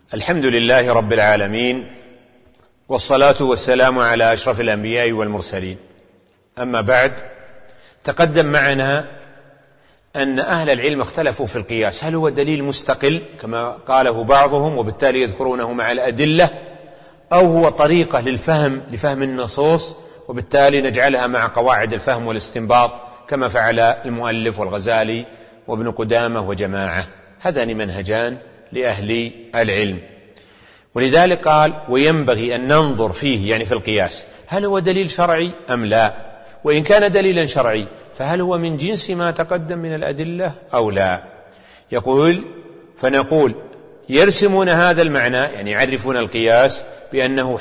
الحمد لله رب العالمين، والصلاة والسلام على أشرف الأنبياء والمرسلين. أما بعد، تقدم معنا أن أهل العلم اختلفوا في القياس، هل هو دليل مستقل كما قاله بعضهم وبالتالي يذكرونه مع الأدلة، أو هو طريقة لفهم النصوص وبالتالي نجعلها مع قواعد الفهم والاستنباط كما فعل المؤلف والغزالي وابن قدامة وجماعة. هذان منهجان لأهل العلم، ولذلك قال وينبغي أن ننظر فيه، يعني في القياس، هل هو دليل شرعي أم لا؟ وإن كان دليلا شرعي فهل هو من جنس ما تقدم من الأدلة أو لا؟ يقول فنقول يرسمون هذا المعنى، يعني يعرفون القياس بأنه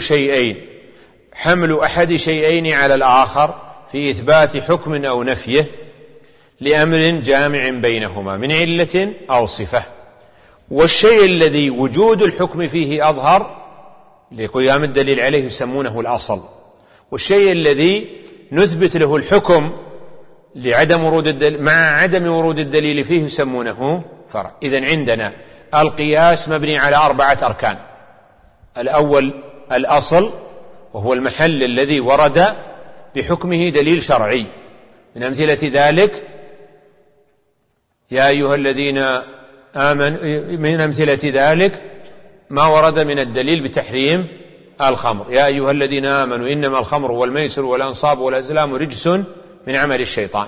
حمل أحد شيئين على الآخر في إثبات حكم أو نفيه لأمر جامع بينهما من علة أو صفة، والشيء الذي وجود الحكم فيه أظهر لقيام الدليل عليه يسمونه الأصل، والشيء الذي نثبت له الحكم لعدم ورود الدليل مع عدم ورود الدليل فيه يسمونه فرع. إذن عندنا القياس مبني على 4 أركان. الأول الأصل، وهو المحل الذي ورد بحكمه دليل شرعي. من أمثلة ذلك يا أيها الذين آمنوا، من أمثلة ذلك ما ورد من الدليل بتحريم الخمر، يا أيها الذين آمنوا إنما الخمر والميسر والأنصاب والأزلام رجس من عمل الشيطان.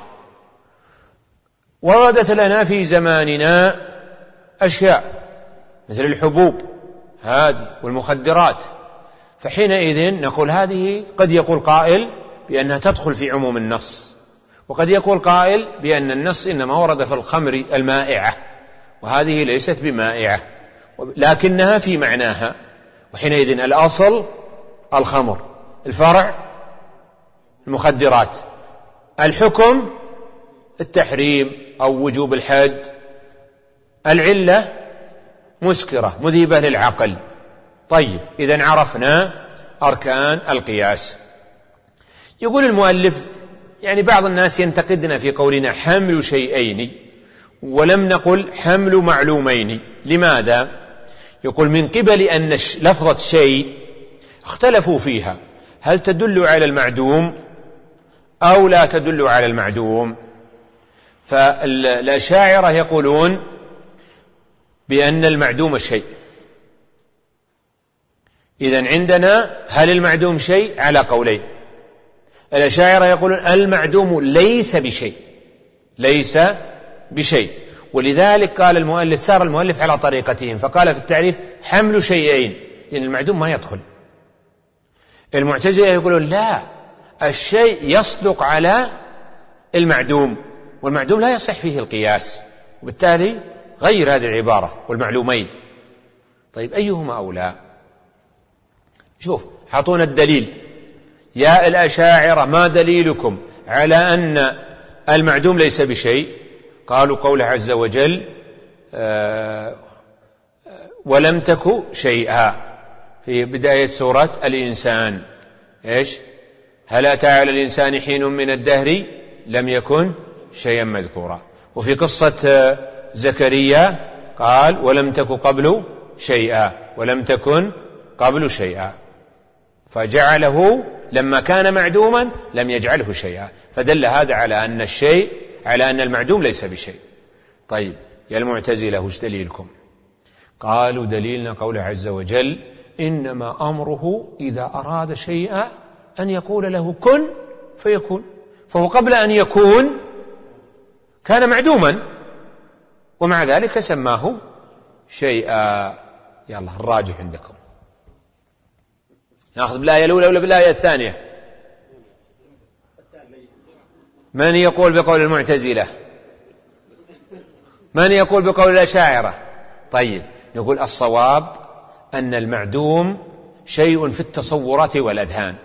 وردت لنا في زماننا أشياء مثل الحبوب هذه والمخدرات، فحينئذ نقول هذه قد يقول قائل بأنها تدخل في عموم النص، وقد يقول قائل بأن النص إنما ورد في الخمر المائعة، وهذه ليست بمائعة لكنها في معناها، وحينئذ الأصل الخمر، الفرع المخدرات، الحكم التحريم أو وجوب الحد، العلة مسكرة مذيبة للعقل. طيب، إذن عرفنا أركان القياس. يقول المؤلف يعني بعض الناس ينتقدنا في قولنا حمل شيئين ولم نقل حمل معلومين. لماذا؟ يقول من قبل أن لفظة شيء اختلفوا فيها، هل تدل على المعدوم أو لا تدل على المعدوم؟ فالأشاعرة يقولون بأن المعدوم الشيء. إذن عندنا هل المعدوم شيء على قولين. الأشاعرة يقولون المعدوم ليس بشيء، ولذلك قال المؤلف سار المؤلف على طريقتهم فقال في التعريف حمل شيئين، لأن المعدوم ما يدخل. المعتزلة يقولون لا، الشيء يصدق على المعدوم، والمعدوم لا يصح فيه القياس، وبالتالي غير هذه العبارة والمعلومين. طيب، أيهما أولى؟ شوف، حطونا الدليل. يا الأشاعرة ما دليلكم على أن المعدوم ليس بشيء؟ قالوا قوله عز وجل ولم تك شيئا في بداية سورة الإنسان. إيش؟ هل أتى على الإنسان حين من الدهر لم يكن شيئا مذكورا. وفي قصة زكريا قال ولم تك قبل شيئا، ولم تكن قبل شيئا، فجعله لما كان معدوما لم يجعله شيئا، فدل هذا على أن الشيء، على أن المعدوم ليس بشيء. طيب، يا المعتزلة وش دليلكم؟ قالوا دليلنا قوله عز وجل إنما أمره إذا أراد شيئا أن يقول له كن فيكون، فهو قبل أن يكون كان معدوما ومع ذلك سماه شيئا. يلا الراجح عندكم، نأخذ بالآية الأولى ولا بالآية الثانية؟ من يقول بقول المعتزلة؟ من يقول بقول الأشاعرة؟ طيب، نقول الصواب أن المعدوم شيء في التصورات والأذهان،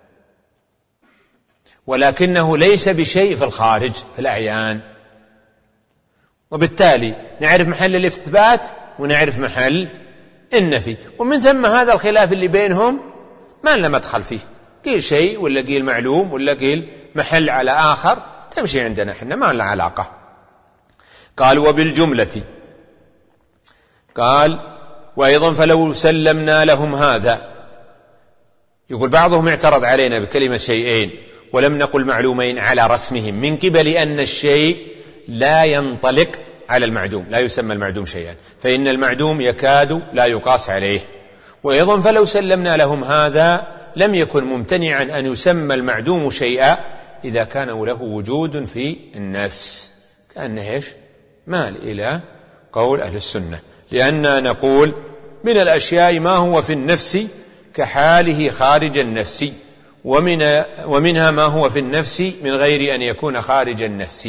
ولكنه ليس بشيء في الخارج في الأعيان، وبالتالي نعرف محل الإثبات ونعرف محل النفي، ومن ثم هذا الخلاف اللي بينهم ما لنا مدخل فيه، قيل شيء ولا قيل معلوم ولا قيل محل على آخر، تمشي عندنا احنا ما لنا علاقة. قال وبالجملة، قال وأيضا فلو سلمنا لهم هذا. يقول بعضهم اعترض علينا بكلمة شيئين ولم نقل معلومين على رسمهم، من قبل أن الشيء لا ينطلق على المعدوم، لا يسمى المعدوم شيئا، فإن المعدوم يكاد لا يقاس عليه. وأيضا فلو سلمنا لهم هذا لم يكن ممتنعا أن يسمى المعدوم شيئا إذا كان له وجود في النفس، كأنه مال إلى قول أهل السنة، لأننا نقول من الأشياء ما هو في النفس كحاله خارج النفس، ومنها ما هو في النفس من غير أن يكون خارج النفس.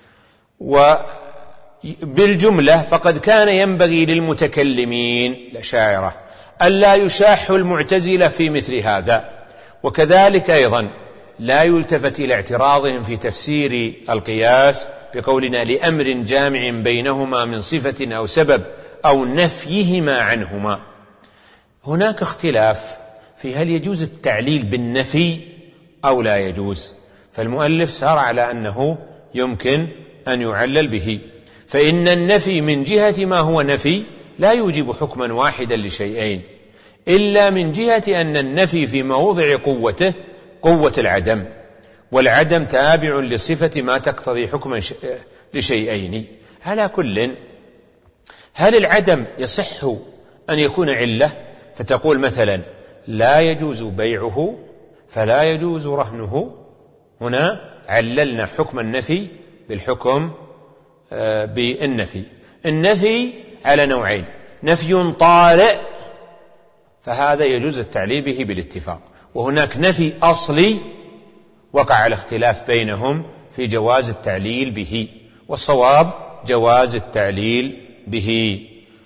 وبالجملة فقد كان ينبغي للمتكلمين الأشاعرة ألا يشاحوا المعتزلة في مثل هذا، وكذلك أيضا لا يلتفت إلى اعتراضهم في تفسير القياس بقولنا لأمر جامع بينهما من صفة أو سبب أو نفيهما عنهما. هناك اختلاف في هل يجوز التعليل بالنفي أو لا يجوز، فالمؤلف سار على أنه يمكن أن يعلل به، فإن النفي من جهة ما هو نفي لا يوجب حكما واحدا لشيئين، إلا من جهة أن النفي في موضع قوته قوة العدم، والعدم تابع لصفة ما تقتضي حكما لشيئين. على كل، هل العدم يصح أن يكون علة فتقول مثلا لا يجوز بيعه فلا يجوز رهنه؟ هنا عللنا حكم النفي بالحكم بالنفي. النفي على نوعين: نفي طارئ فهذا يجوز التعليل به بالاتفاق، وهناك نفي أصلي وقع الاختلاف بينهم في جواز التعليل به، والصواب جواز التعليل به.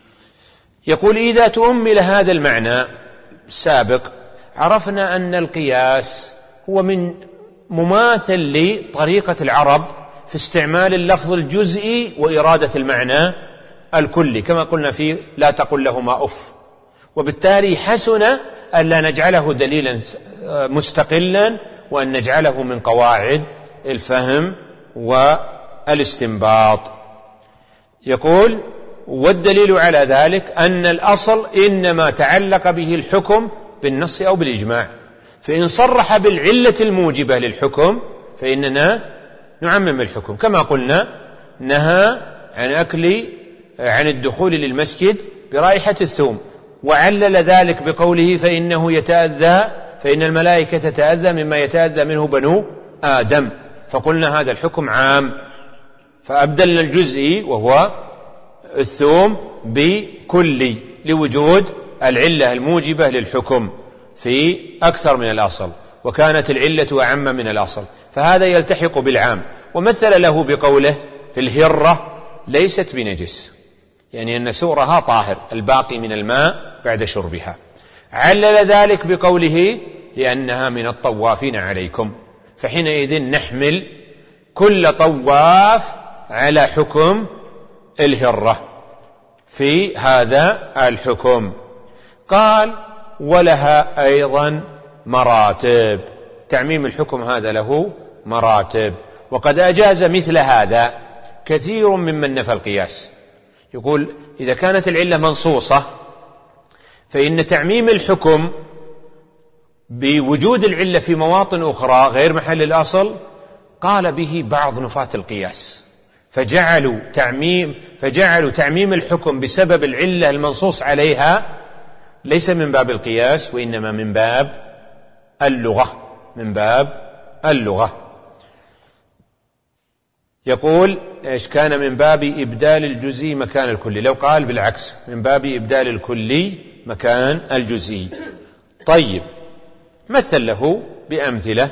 يقول إذا تؤمل هذا المعنى السابق عرفنا أن القياس هو من مماثل لطريقة العرب في استعمال اللفظ الجزئي وإرادة المعنى الكلي، كما قلنا في لا تقل لهما أف، وبالتالي حسن أن لا نجعله دليلا مستقلا وأن نجعله من قواعد الفهم والاستنباط. يقول والدليل على ذلك أن الأصل إنما تعلق به الحكم بالنص أو بالإجماع، فإن صرح بالعلة الموجبة للحكم فإننا نعمم الحكم، كما قلنا نهى عن الدخول للمسجد برائحة الثوم، وعلل ذلك بقوله فإنه يتأذى، فإن الملائكة تتأذى مما يتأذى منه بنو آدم، فقلنا هذا الحكم عام، فأبدلنا الجزئي وهو الثوم بكلي لوجود العلة الموجبة للحكم في أكثر من الأصل، وكانت العلة أعم من الأصل، فهذا يلتحق بالعام. ومثل له بقوله في الهرة ليست بنجس، يعني أن سؤرها طاهر الباقي من الماء بعد شربها. علل ذلك بقوله لأنها من الطوافين عليكم، فحينئذ نحمل كل طواف على حكم الهرة في هذا الحكم. قال ولها أيضا مراتب، تعميم الحكم هذا له مراتب، وقد أجاز مثل هذا كثير ممن نفى القياس. يقول إذا كانت العلة منصوصة فإن تعميم الحكم بوجود العلة في مواطن أخرى غير محل الأصل قال به بعض نفاة القياس، فجعلوا تعميم الحكم بسبب العلة المنصوص عليها ليس من باب القياس وإنما من باب اللغة. يقول إيش كان من باب إبدال الجزئي مكان الكلي، لو قال بالعكس من باب إبدال الكلي مكان الجزئي. طيب مثل له بأمثلة،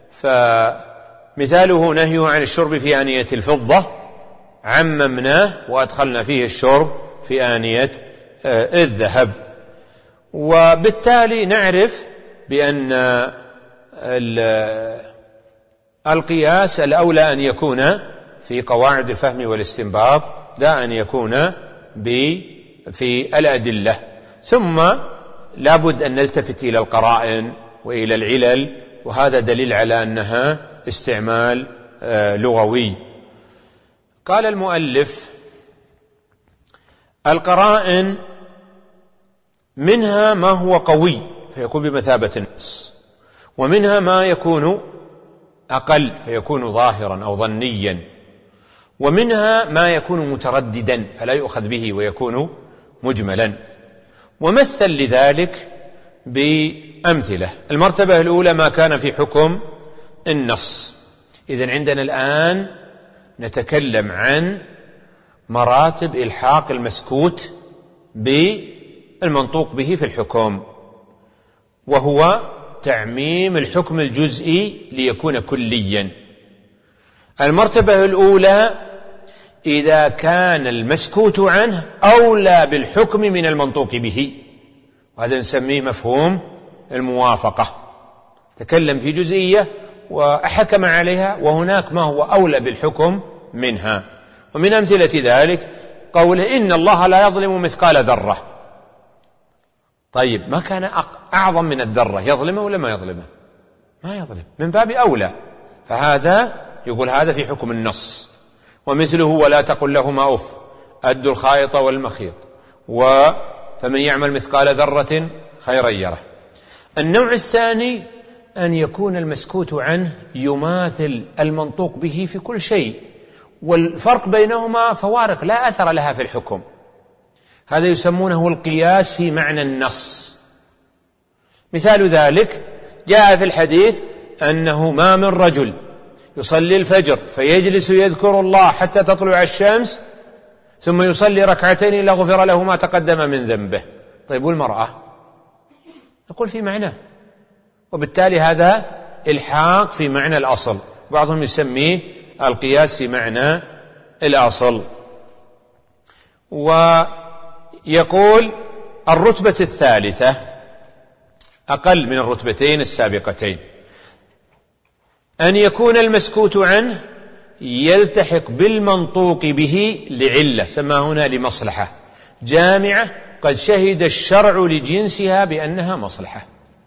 فمثاله نهيه عن الشرب في آنية الفضة، عممناه وأدخلنا فيه الشرب في آنية الذهب، وبالتالي نعرف بأن القياس الأولى أن يكون في قواعد الفهم والاستنباط لا أن يكون في الأدلة. ثم لابد أن نلتفت إلى القرائن وإلى العلل، وهذا دليل على أنها استعمال لغوي. قال المؤلف القرائن منها ما هو قوي فيكون بمثابة النص، ومنها ما يكون أقل فيكون ظاهرا أو ظنيا، ومنها ما يكون مترددا فلا يؤخذ به ويكون مجملا. ومثل لذلك بأمثلة. المرتبة الأولى ما كان في حكم النص. إذن عندنا الآن نتكلم عن مراتب إلحاق المسكوت بالمنطوق به في الحكم، وهو تعميم الحكم الجزئي ليكون كليا. المرتبة الأولى إذا كان المسكوت عنه أولى بالحكم من المنطوق به، وهذا نسميه مفهوم الموافقة. تكلم في جزئية وأحكم عليها، وهناك ما هو أولى بالحكم منها. ومن أمثلة ذلك قوله إن الله لا يظلم مثقال ذرة. طيب ما كان أعظم من الذرة يظلمه ولا ما يظلمه؟ ما يظلم، من باب أولى. فهذا يقول هذا في حكم النص. ومثله ولا تقل لهما أف أدوا الخائط والمخيط فمن يعمل مثقال ذرة خيرا يره. النوع الثاني أن يكون المسكوت عنه يماثل المنطوق به في كل شيء، والفرق بينهما فوارق لا أثر لها في الحكم. هذا يسمونه القياس في معنى النص. مثال ذلك جاء في الحديث أنه ما من رجل يصلي الفجر فيجلس يذكر الله حتى تطلع الشمس ثم يصلي ركعتين إلا غفر له ما تقدم من ذنبه. طيب والمرأة؟ نقول في معناه، وبالتالي هذا إلحاق في معنى الأصل. بعضهم يسميه القياس في معنى الأصل. ويقول الرتبة الثالثة أقل من الرتبتين السابقتين أن يكون المسكوت عنه يلتحق بالمنطوق به لعلة، سمى هنا لمصلحة جامعة قد شهد الشرع لجنسها بأنها مصلحة.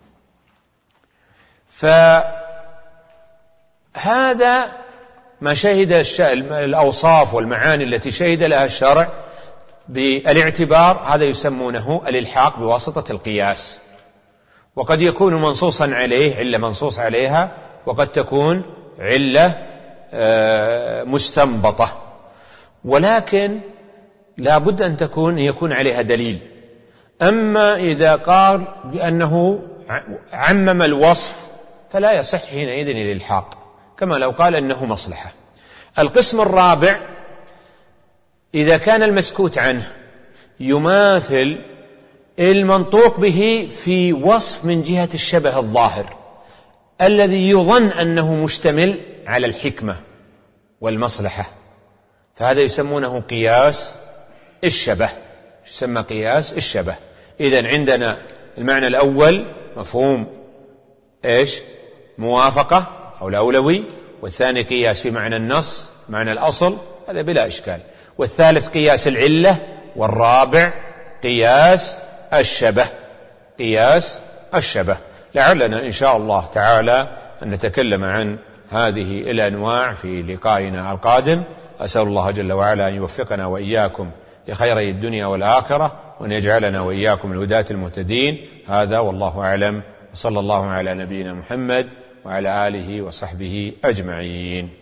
فهذا ما شهد الأوصاف والمعاني التي شهد لها الشرع بالاعتبار، هذا يسمونه الإلحاق بواسطة القياس. وقد يكون منصوصا عليه علة منصوص عليها، وقد تكون علة مستنبطة، ولكن لا بد أن يكون عليها دليل. أما إذا قال بأنه عمم الوصف فلا يصح حينئذ الإلحاق، كما لو قال أنه مصلحة. القسم الرابع إذا كان المسكوت عنه يماثل المنطوق به في وصف من جهة الشبه الظاهر الذي يظن أنه مشتمل على الحكمة والمصلحة، فهذا يسمونه قياس الشبه. يسمى قياس الشبه. إذن عندنا المعنى الأول مفهوم موافقة أو الأولوي، والثاني قياس في معنى النص معنى الأصل، هذا بلا إشكال، والثالث قياس العلة، والرابع قياس الشبه. قياس الشبه. لعلنا إن شاء الله تعالى أن نتكلم عن هذه الأنواع في لقائنا القادم. أسأل الله جل وعلا أن يوفقنا وإياكم لخيري الدنيا والآخرة، وأن يجعلنا وإياكم الهداة المهتدين. هذا والله أعلم، وصلى الله على نبينا محمد وعلى آله وصحبه أجمعين.